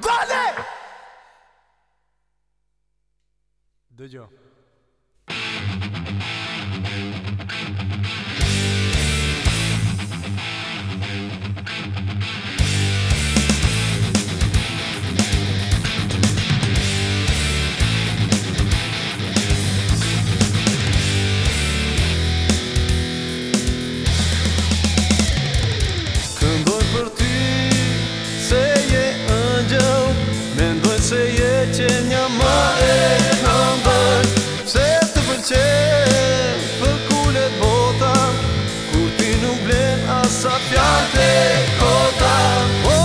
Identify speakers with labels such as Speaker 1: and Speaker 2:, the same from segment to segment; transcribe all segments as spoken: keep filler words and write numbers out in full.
Speaker 1: Dale! Dëgjo.
Speaker 2: Këndoj për ty se je ëngjël, mendoj se je qenja më e ëmbël, se të pëlqen për kulet bota, kur ti nuk blen asa fjalë të kota. Oh,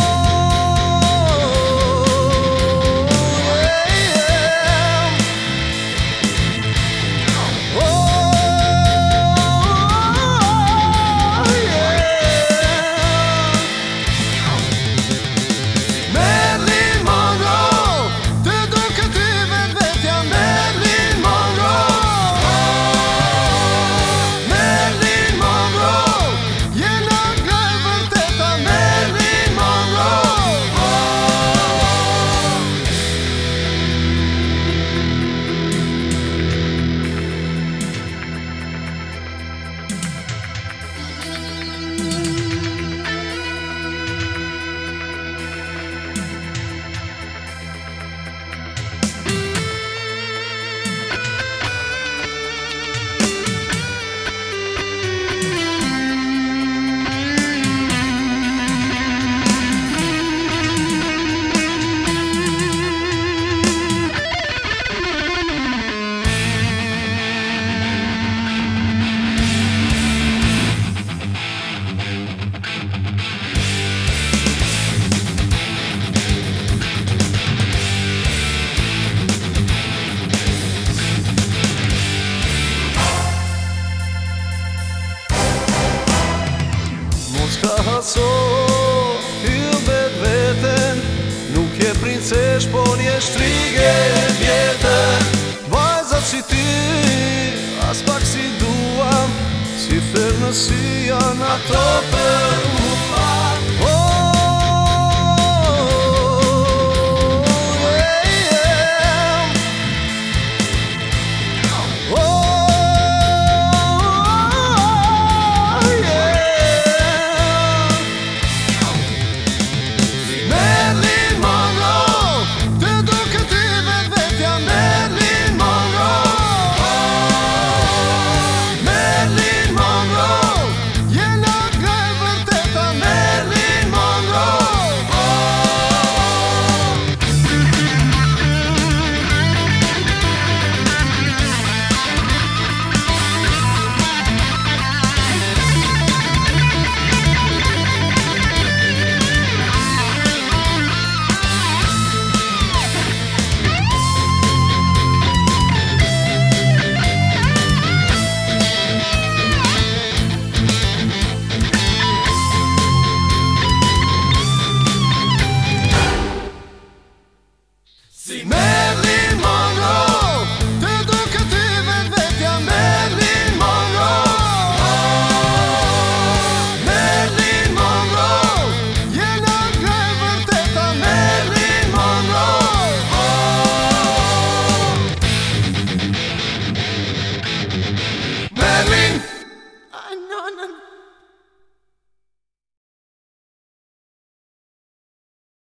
Speaker 2: s'ka haso, hyll vet veten, nuk je princesh, por je shtrige vjetër. Vajzat si ty, as pak si duam, si fer në sy janë ato.